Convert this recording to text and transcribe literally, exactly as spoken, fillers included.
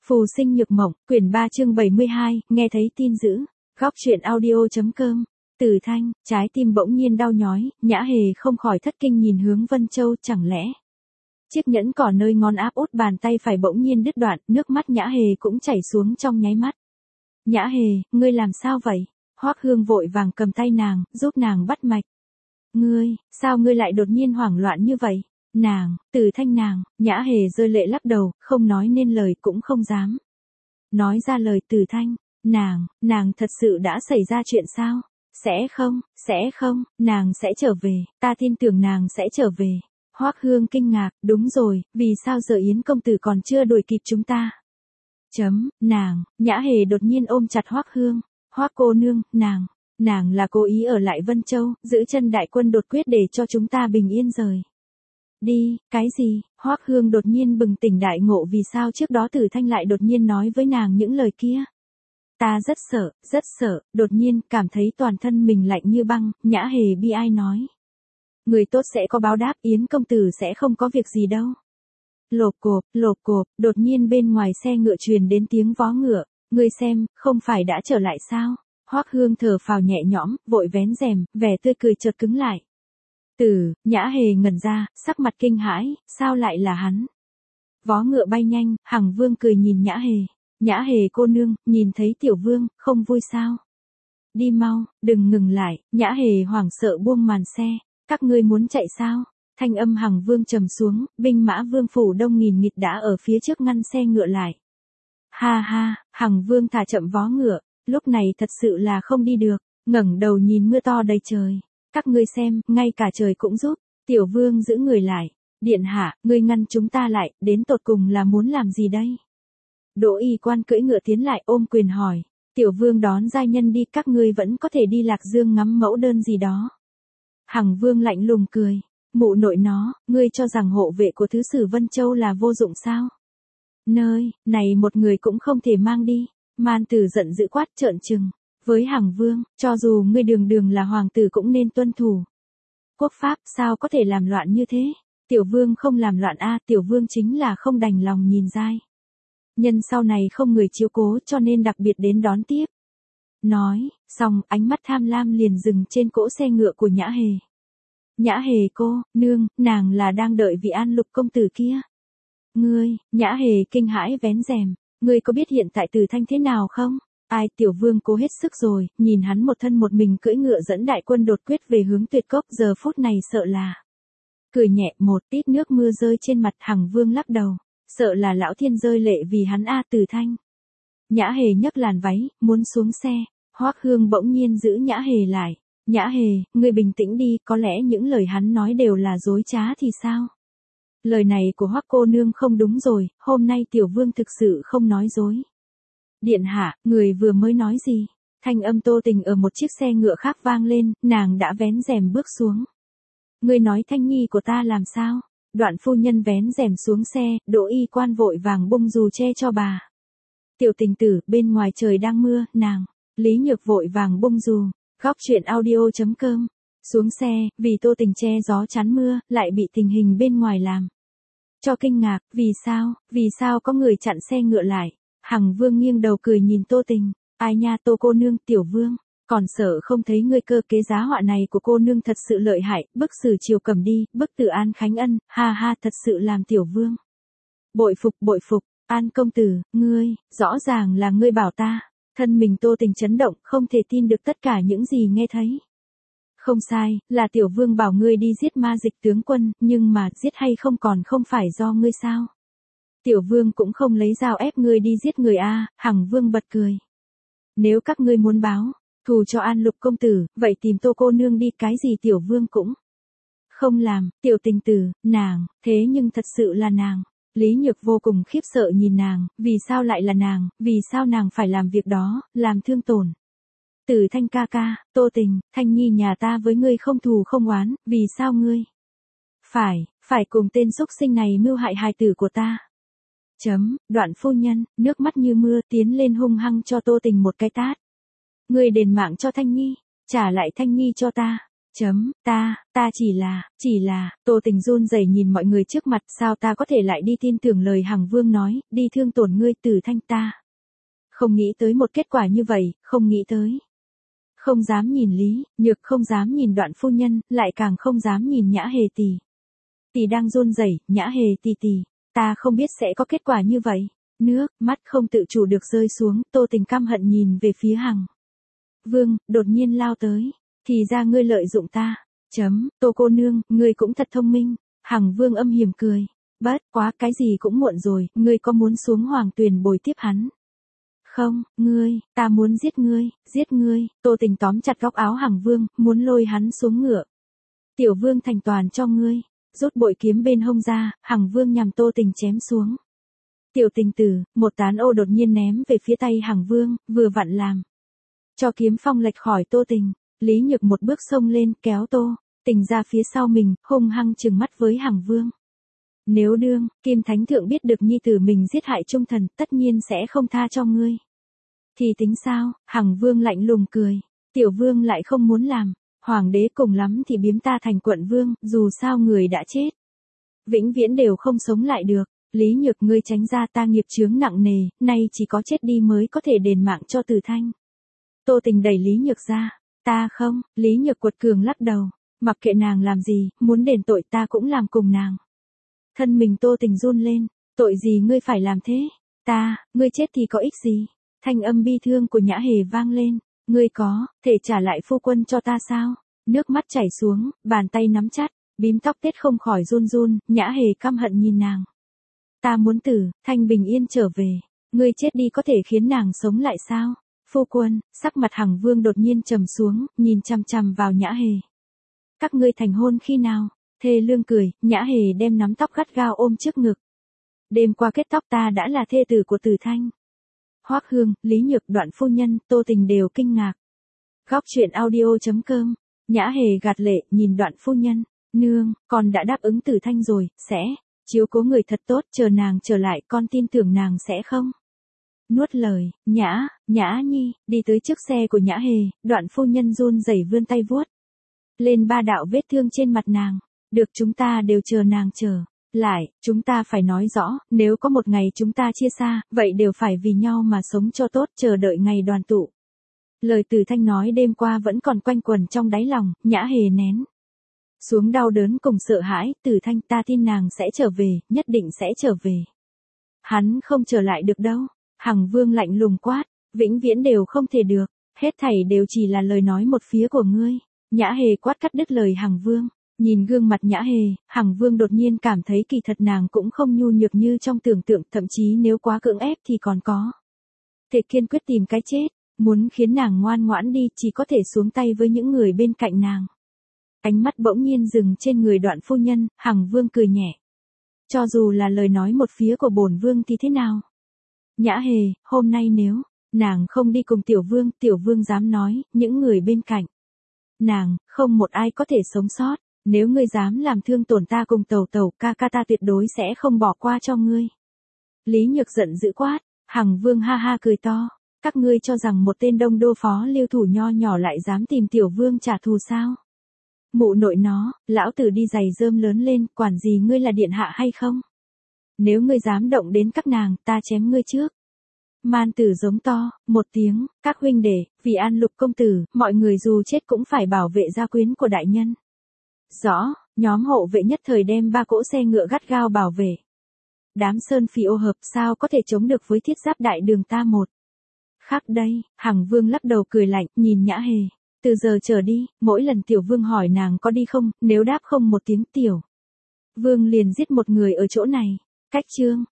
Phù sinh nhược mộng, quyển ba chương bảy mươi hai, nghe thấy tin dữ. Góc truyện audio.com. Từ Thanh, trái tim bỗng nhiên đau nhói, Nhã Hề không khỏi thất kinh nhìn hướng Vân Châu, chẳng lẽ. Chiếc nhẫn cỏ nơi ngón áp út bàn tay phải bỗng nhiên đứt đoạn, nước mắt Nhã Hề cũng chảy xuống trong nháy mắt. Nhã Hề, ngươi làm sao vậy? Hoắc Hương vội vàng cầm tay nàng, giúp nàng bắt mạch. Ngươi, sao ngươi lại đột nhiên hoảng loạn như vậy? Nàng, Từ Thanh nàng, Nhã Hề rơi lệ lắc đầu, không nói nên lời cũng không dám. Nói ra lời Từ Thanh, nàng, nàng thật sự đã xảy ra chuyện sao? Sẽ không, sẽ không, nàng sẽ trở về, ta tin tưởng nàng sẽ trở về. Hoắc Hương kinh ngạc, đúng rồi, vì sao giờ Yến công tử còn chưa đuổi kịp chúng ta? Chấm, nàng, Nhã Hề đột nhiên ôm chặt Hoắc Hương, Hoắc cô nương, nàng, nàng là cố ý ở lại Vân Châu, giữ chân đại quân đột quyết để cho chúng ta bình yên rời đi. Cái gì? Hoắc Hương đột nhiên bừng tỉnh đại ngộ vì sao trước đó Từ Thanh lại đột nhiên nói với nàng những lời kia. Ta rất sợ, rất sợ, đột nhiên cảm thấy toàn thân mình lạnh như băng, Nhã Hề bi ai nói. Người tốt sẽ có báo đáp, Yến công tử sẽ không có việc gì đâu. Lộp cộp, lộp cộp, đột nhiên bên ngoài xe ngựa truyền đến tiếng vó ngựa, ngươi xem, không phải đã trở lại sao? Hoắc Hương thở phào nhẹ nhõm, vội vén rèm, vẻ tươi cười chợt cứng lại. Từ, Nhã Hề ngẩn ra, sắc mặt kinh hãi, sao lại là hắn? Vó ngựa bay nhanh, Hằng Vương cười nhìn Nhã Hề. Nhã Hề cô nương, nhìn thấy Tiểu Vương, không vui sao? Đi mau, đừng ngừng lại, Nhã Hề hoảng sợ buông màn xe. Các ngươi muốn chạy sao? Thanh âm Hằng Vương trầm xuống, binh mã Vương phủ đông nghìn nghịt đã ở phía trước ngăn xe ngựa lại. Ha ha, Hằng Vương thả chậm vó ngựa, lúc này thật sự là không đi được, ngẩng đầu nhìn mưa to đầy trời. Các ngươi xem, ngay cả trời cũng giúp. Tiểu Vương giữ người lại. Điện hạ, ngươi ngăn chúng ta lại, đến tột cùng là muốn làm gì đây? Đỗ Y quan cưỡi ngựa tiến lại ôm quyền hỏi. Tiểu Vương đón giai nhân đi, các ngươi vẫn có thể đi Lạc Dương ngắm mẫu đơn gì đó. Hằng Vương lạnh lùng cười. Mụ nội nó, ngươi cho rằng hộ vệ của thứ sử Vân Châu là vô dụng sao? Nơi này một người cũng không thể mang đi. Man Tử giận dữ quát trợn trừng. Với Hằng Vương, cho dù ngươi đường đường là hoàng tử cũng nên tuân thủ quốc pháp, sao có thể làm loạn như thế? Tiểu Vương không làm loạn a, Tiểu Vương chính là không đành lòng nhìn giai nhân sau này không người chiếu cố cho nên đặc biệt đến đón tiếp. Nói, xong, ánh mắt tham lam liền dừng trên cỗ xe ngựa của Nhã Hề. Nhã Hề cô, nương, nàng là đang đợi vị An Lục công tử kia. Ngươi, Nhã Hề kinh hãi vén rèm, ngươi có biết hiện tại Từ Thanh thế nào không? Ai, Tiểu Vương cố hết sức rồi, nhìn hắn một thân một mình cưỡi ngựa dẫn đại quân đột quyết về hướng Tuyệt Cốc, giờ phút này sợ là. Cười nhẹ, một tít nước mưa rơi trên mặt. Hằng Vương lắc đầu, sợ là lão thiên rơi lệ vì hắn a. Từ Thanh. Nhã Hề nhấc làn váy, muốn xuống xe, Hoắc Hương bỗng nhiên giữ Nhã Hề lại. Nhã Hề, ngươi bình tĩnh đi, có lẽ những lời hắn nói đều là dối trá thì sao? Lời này của Hoắc cô nương không đúng rồi, hôm nay Tiểu Vương thực sự không nói dối. Điện hạ, người vừa mới nói gì? Thanh âm Tô Tình ở một chiếc xe ngựa khác vang lên, nàng đã vén rèm bước xuống. Ngươi nói Thanh nhi của ta làm sao? Đoạn phu nhân vén rèm xuống xe, Đỗ Y quan vội vàng bung dù che cho bà. Tiểu Tình tử, bên ngoài trời đang mưa, nàng. Lý Nhược vội vàng bung dù. Góc truyện audio.com. Xuống xe, vì Tô Tình che gió chắn mưa, lại bị tình hình bên ngoài làm cho kinh ngạc. Vì sao, vì sao có người chặn xe ngựa lại? Hằng Vương nghiêng đầu cười nhìn Tô Tình. Ai nha Tô cô nương, Tiểu Vương, còn sợ không thấy ngươi cơ kế giá họa này của cô nương thật sự lợi hại, bức sử triều cầm đi, bức từ An Khánh Ân, ha ha thật sự làm Tiểu Vương. Bội phục, bội phục, An công tử, ngươi, rõ ràng là ngươi bảo ta. Thân mình Tô Tình chấn động, không thể tin được tất cả những gì nghe thấy. Không sai, là Tiểu Vương bảo ngươi đi giết Ma Dịch tướng quân, nhưng mà giết hay không còn không phải do ngươi sao? Tiểu Vương cũng không lấy dao ép ngươi đi giết người a. Hằng Vương bật cười. Nếu các ngươi muốn báo thù cho An Lục công tử, vậy tìm Tô cô nương đi, cái gì Tiểu Vương cũng không làm. Tiểu Tình tử, nàng, thế nhưng thật sự là nàng. Lý Nhược vô cùng khiếp sợ nhìn nàng, vì sao lại là nàng, vì sao nàng phải làm việc đó, làm thương tổn. Từ Thanh ca ca, Tô Tình, Thanh nhi nhà ta với ngươi không thù không oán, vì sao ngươi phải, phải cùng tên xúc sinh này mưu hại hài tử của ta. Chấm, đoạn phu nhân, nước mắt như mưa tiến lên hung hăng cho Tô Tình một cái tát. Ngươi đền mạng cho Thanh nhi, trả lại Thanh nhi cho ta. Chấm, ta, ta chỉ là, chỉ là, Tô Tình run rẩy nhìn mọi người trước mặt, sao ta có thể lại đi tin tưởng lời Hằng Vương nói, đi thương tổn ngươi Tử Thanh ta. Không nghĩ tới một kết quả như vậy, không nghĩ tới. Không dám nhìn Lý Nhược, không dám nhìn Đoạn phu nhân, lại càng không dám nhìn Nhã Hề tỷ. Tỷ đang run rẩy, Nhã Hề tỷ tỷ, ta không biết sẽ có kết quả như vậy. Nước, mắt không tự chủ được rơi xuống, Tô Tình căm hận nhìn về phía Hằng Vương, đột nhiên lao tới. Thì ra ngươi lợi dụng ta. Chấm, Tô cô nương, ngươi cũng thật thông minh. Hằng Vương âm hiểm cười. Bất quá, cái gì cũng muộn rồi, ngươi có muốn xuống Hoàng Tuyền bồi tiếp hắn? Không, ngươi, ta muốn giết ngươi, giết ngươi. Tô Tình tóm chặt góc áo Hằng Vương, muốn lôi hắn xuống ngựa. Tiểu Vương thành toàn cho ngươi. Rút bội kiếm bên hông ra, Hằng Vương nhằm Tô Tình chém xuống. Tiểu Tình tử, một tán ô đột nhiên ném về phía tay Hằng Vương, vừa vặn làm cho kiếm phong lệch khỏi Tô Tình. Lý Nhược một bước xông lên, kéo Tô Tình ra phía sau mình, hung hăng trừng mắt với Hằng Vương. Nếu đương, Kim Thánh Thượng biết được nhi tử mình giết hại trung thần, tất nhiên sẽ không tha cho ngươi. Thì tính sao? Hằng Vương lạnh lùng cười. Tiểu Vương lại không muốn làm. Hoàng đế cùng lắm thì biếm ta thành quận vương, dù sao người đã chết. Vĩnh viễn đều không sống lại được. Lý Nhược, ngươi tránh ra, ta nghiệp chướng nặng nề, nay chỉ có chết đi mới có thể đền mạng cho Tử Thanh. Tô Tình đẩy Lý Nhược ra. Ta không, Lý Nhược quật cường lắc đầu. Mặc kệ nàng làm gì, muốn đền tội ta cũng làm cùng nàng. Thân mình Tô Tình run lên. Tội gì ngươi phải làm thế? Ta, ngươi chết thì có ích gì? Thanh âm bi thương của Nhã Hề vang lên. Ngươi có thể trả lại phu quân cho ta sao? Nước mắt chảy xuống, bàn tay nắm chặt, bím tóc tết không khỏi run run, Nhã Hề căm hận nhìn nàng. Ta muốn Tử Thanh bình yên trở về. Ngươi chết đi có thể khiến nàng sống lại sao? Phu quân, sắc mặt Hằng Vương đột nhiên trầm xuống, nhìn chằm chằm vào Nhã Hề. Các ngươi thành hôn khi nào? Thê Lương cười, Nhã Hề đem nắm tóc gắt gao ôm trước ngực. Đêm qua kết tóc ta đã là thê tử của Tử Thanh. Hoắc Hương, Lý Nhược, Đoạn phu nhân, Tô Tình đều kinh ngạc. Góc truyện audio chấm com. Nhã Hề gạt lệ, nhìn Đoạn phu nhân. Nương, con đã đáp ứng Tử Thanh rồi, sẽ chiếu cố người thật tốt, chờ nàng trở lại, con tin tưởng nàng sẽ không nuốt lời. Nhã, Nhã Nhi, đi tới trước xe của Nhã Hề, Đoạn phu nhân run rẩy vươn tay vuốt lên ba đạo vết thương trên mặt nàng. Được, chúng ta đều chờ nàng trở lại, chúng ta phải nói rõ, nếu có một ngày chúng ta chia xa, vậy đều phải vì nhau mà sống cho tốt, chờ đợi ngày đoàn tụ. Lời Tử Thanh nói đêm qua vẫn còn quanh quẩn trong đáy lòng, Nhã Hề nén xuống đau đớn cùng sợ hãi. Tử Thanh, ta tin nàng sẽ trở về, nhất định sẽ trở về. Hắn không trở lại được đâu. Hằng Vương lạnh lùng quát, vĩnh viễn đều không thể được, hết thảy đều chỉ là lời nói một phía của ngươi. Nhã Hề quát cắt đứt lời Hằng Vương. Nhìn gương mặt Nhã Hề, Hằng Vương đột nhiên cảm thấy kỳ thật nàng cũng không nhu nhược như trong tưởng tượng, thậm chí nếu quá cưỡng ép thì còn có thể kiên quyết tìm cái chết. Muốn khiến nàng ngoan ngoãn đi, chỉ có thể xuống tay với những người bên cạnh nàng. Ánh mắt bỗng nhiên dừng trên người Đoạn phu nhân, Hằng Vương cười nhẹ. Cho dù là lời nói một phía của bổn vương thì thế nào? Nhã Hề, hôm nay nếu nàng không đi cùng Tiểu Vương, Tiểu Vương dám nói, những người bên cạnh nàng, không một ai có thể sống sót. Nếu ngươi dám làm thương tổn ta cùng Tẩu Tẩu, ca ca ta tuyệt đối sẽ không bỏ qua cho ngươi. Lý Nhược giận dữ quát. Hằng Vương ha ha cười to. Các ngươi cho rằng một tên đông đô phó lưu thủ nho nhỏ lại dám tìm Tiểu Vương trả thù sao? Mụ nội nó, lão tử đi giày rơm lớn lên, quản gì ngươi là điện hạ hay không? Nếu ngươi dám động đến các nàng, ta chém ngươi trước. Man Tử giống to một tiếng, các huynh đệ, vì an Lục công tử, mọi người dù chết cũng phải bảo vệ gia quyến của đại nhân. Rõ, nhóm hộ vệ nhất thời đem ba cỗ xe ngựa gắt gao bảo vệ. Đám sơn phỉ ô hợp sao có thể chống được với thiết giáp đại đường ta một. Khác đây, Hằng Vương lắc đầu cười lạnh, nhìn Nhã Hề. Từ giờ trở đi, mỗi lần Tiểu Vương hỏi nàng có đi không, nếu đáp không một tiếng Tiểu Vương liền giết một người ở chỗ này. Cách chương.